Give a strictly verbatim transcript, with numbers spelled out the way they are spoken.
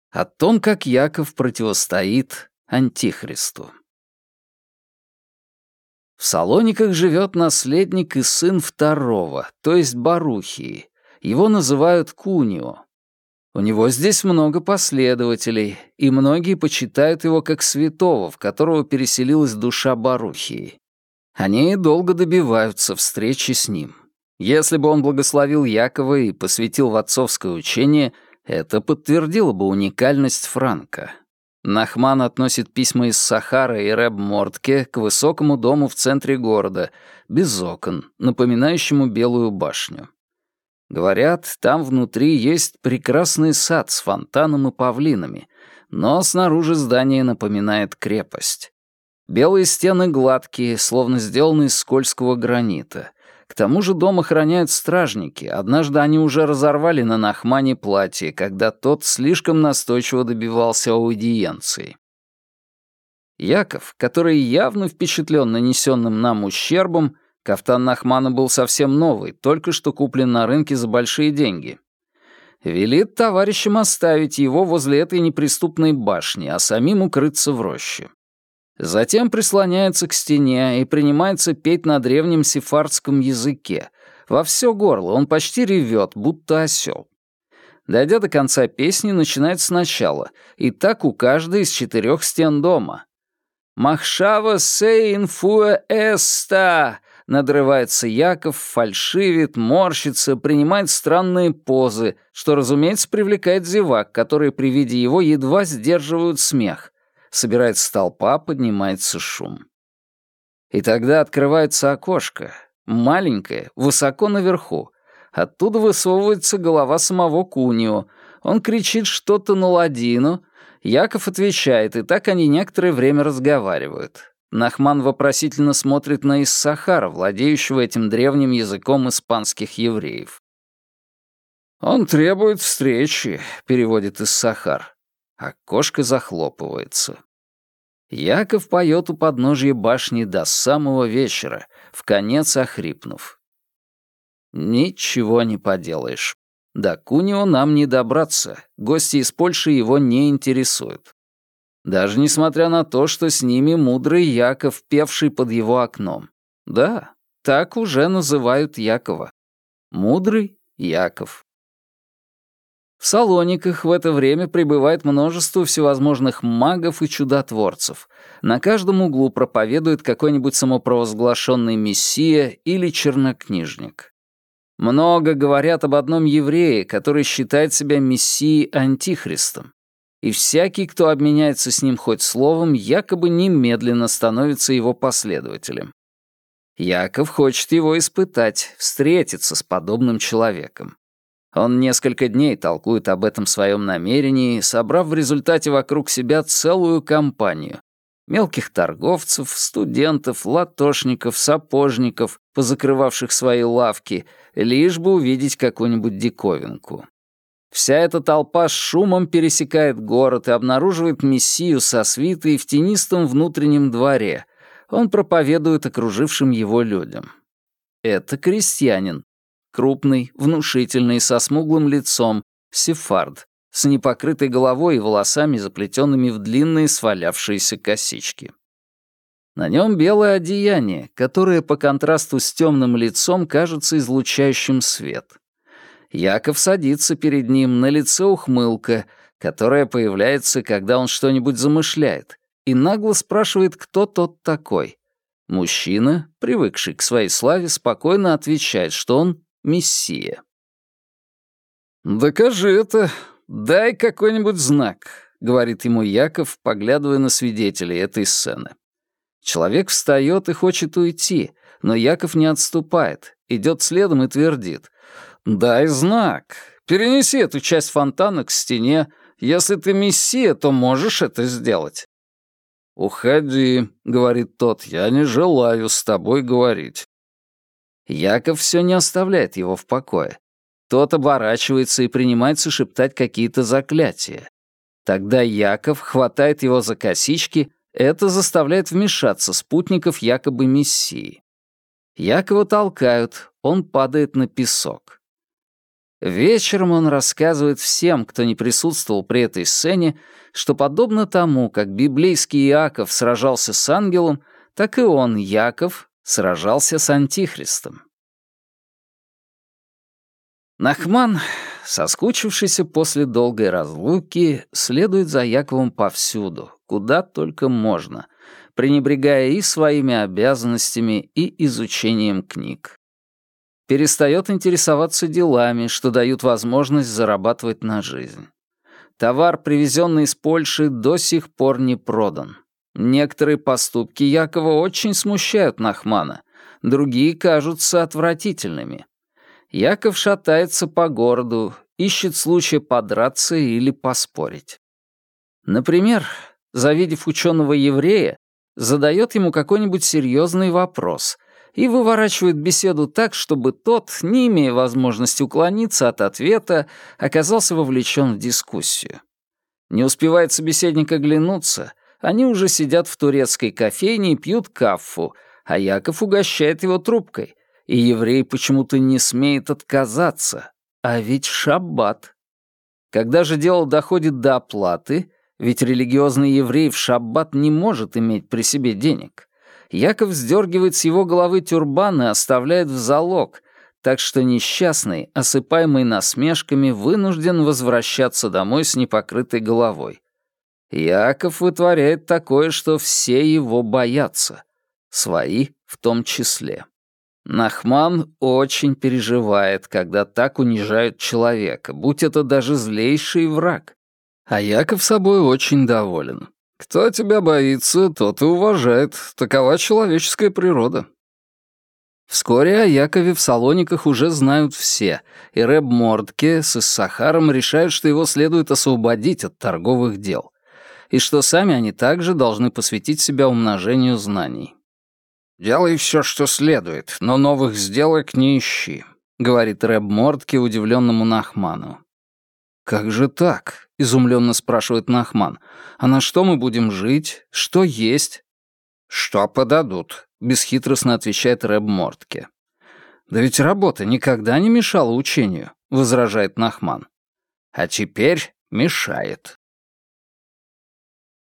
О том, как Яков противостоит Антихристу. В Салониках живет наследник и сын второго, то есть Барухии. Его называют Кунио. У него здесь много последователей, и многие почитают его как святого, в которого переселилась душа Барухии. Они долго добиваются встречи с ним. Если бы он благословил Якова и посвятил в отцовское учение, это подтвердило бы уникальность Франка. Нахман относит письма из Сахара и Реб-Мортке к высокому дому в центре города, без окон, напоминающему Белую башню. Говорят, там внутри есть прекрасный сад с фонтаном и павлинами, но снаружи здание напоминает крепость. Белые стены гладкие, словно сделаны из скользкого гранита. К тому же дом охраняют стражники. Однажды они уже разорвали на Нахмане платье, когда тот слишком настойчиво добивался аудиенции. Яков, который явно впечатлен нанесенным нам ущербом, кафтан Нахмана был совсем новый, только что куплен на рынке за большие деньги, велит товарищам оставить его возле этой неприступной башни, а самим укрыться в роще. Затем прислоняется к стене и принимается петь на древнем сефардском языке. Во все горло он почти ревет, будто осел. Дойдя до конца песни, начинает сначала, и так у каждой из четырех стен дома. «Махшава сейн фуэ эста!» Надрывается Яков, фальшивит, морщится, принимает странные позы, что, разумеется, привлекает зевак, которые при виде его едва сдерживают смех. Собирается толпа, поднимается шум. И тогда открывается окошко, маленькое, высоко наверху. Оттуда высовывается голова самого Кунио. Он кричит что-то на ладину. Яков отвечает, и так они некоторое время разговаривают. Нахман вопросительно смотрит на Иссахара, владеющего этим древним языком испанских евреев. «Он требует встречи», — переводит Иссахар. Окошко захлопывается. Яков поет у подножья башни до самого вечера, вконец охрипнув. Ничего не поделаешь. До Кунио нам не добраться, гости из Польши его не интересуют. Даже несмотря на то, что с ними мудрый Яков, певший под его окном. Да, так уже называют Якова. Мудрый Яков. В Салониках в это время прибывает множество всевозможных магов и чудотворцев. На каждом углу проповедует какой-нибудь самопровозглашенный мессия или чернокнижник. Много говорят об одном еврее, который считает себя мессией-антихристом. И всякий, кто обменяется с ним хоть словом, якобы немедленно становится его последователем. Яков хочет его испытать, встретиться с подобным человеком. Он несколько дней толкует об этом своем намерении, собрав в результате вокруг себя целую компанию. Мелких торговцев, студентов, латошников, сапожников, позакрывавших свои лавки, лишь бы увидеть какую-нибудь диковинку. Вся эта толпа с шумом пересекает город и обнаруживает мессию со свитой в тенистом внутреннем дворе. Он проповедует окружившим его людям. Это крестьянин. Крупный, внушительный, со смуглым лицом, сефард, с непокрытой головой и волосами, заплетенными в длинные свалявшиеся косички. На нем белое одеяние, которое по контрасту с темным лицом кажется излучающим свет. Яков садится перед ним, на лице ухмылка, которая появляется, когда он что-нибудь замышляет, и нагло спрашивает, кто тот такой. Мужчина, привыкший к своей славе, спокойно отвечает, что он мессия. «Докажи это, дай какой-нибудь знак», — говорит ему Яков, поглядывая на свидетелей этой сцены. Человек встает и хочет уйти, но Яков не отступает, идет следом и твердит: «Дай знак, перенеси эту часть фонтана к стене. Если ты мессия, то можешь это сделать». «Уходи», — говорит тот, — «я не желаю с тобой говорить». Яков все не оставляет его в покое. Тот оборачивается и принимается шептать какие-то заклятия. Тогда Яков хватает его за косички, это заставляет вмешаться спутников якобы мессии. Якова толкают, он падает на песок. Вечером он рассказывает всем, кто не присутствовал при этой сцене, что подобно тому, как библейский Иаков сражался с ангелом, так и он, Яков, сражался с Антихристом. Нахман, соскучившийся после долгой разлуки, следует за Яковом повсюду, куда только можно, пренебрегая и своими обязанностями, и изучением книг. Перестает интересоваться делами, что дают возможность зарабатывать на жизнь. Товар, привезенный из Польши, до сих пор не продан. Некоторые поступки Якова очень смущают Нахмана, другие кажутся отвратительными. Яков шатается по городу, ищет случая подраться или поспорить. Например, завидев ученого-еврея, задает ему какой-нибудь серьезный вопрос и выворачивает беседу так, чтобы тот, не имея возможности уклониться от ответа, оказался вовлечен в дискуссию. Не успевает собеседник оглянуться, они уже сидят в турецкой кофейне и пьют каффу, а Яков угощает его трубкой, и еврей почему-то не смеет отказаться, а ведь шаббат. Когда же дело доходит до оплаты, ведь религиозный еврей в шаббат не может иметь при себе денег, Яков сдергивает с его головы тюрбан и оставляет в залог, так что несчастный, осыпаемый насмешками, вынужден возвращаться домой с непокрытой головой. Яков вытворяет такое, что все его боятся, свои в том числе. Нахман очень переживает, когда так унижают человека, будь это даже злейший враг. А Яков собой очень доволен. Кто тебя боится, тот и уважает. Такова человеческая природа. Вскоре о Якове в Салониках уже знают все, и Реб Мордке с Иссахаром решают, что его следует освободить от торговых дел, и что сами они также должны посвятить себя умножению знаний. «Делай все, что следует, но новых сделок не ищи», — говорит Реб Мордке удивленному Нахману. «Как же так?» — изумленно спрашивает Нахман. «А на что мы будем жить? Что есть?» «Что подадут?» — бесхитростно отвечает Реб Мордке. «Да ведь работа никогда не мешала учению», — возражает Нахман. «А теперь мешает».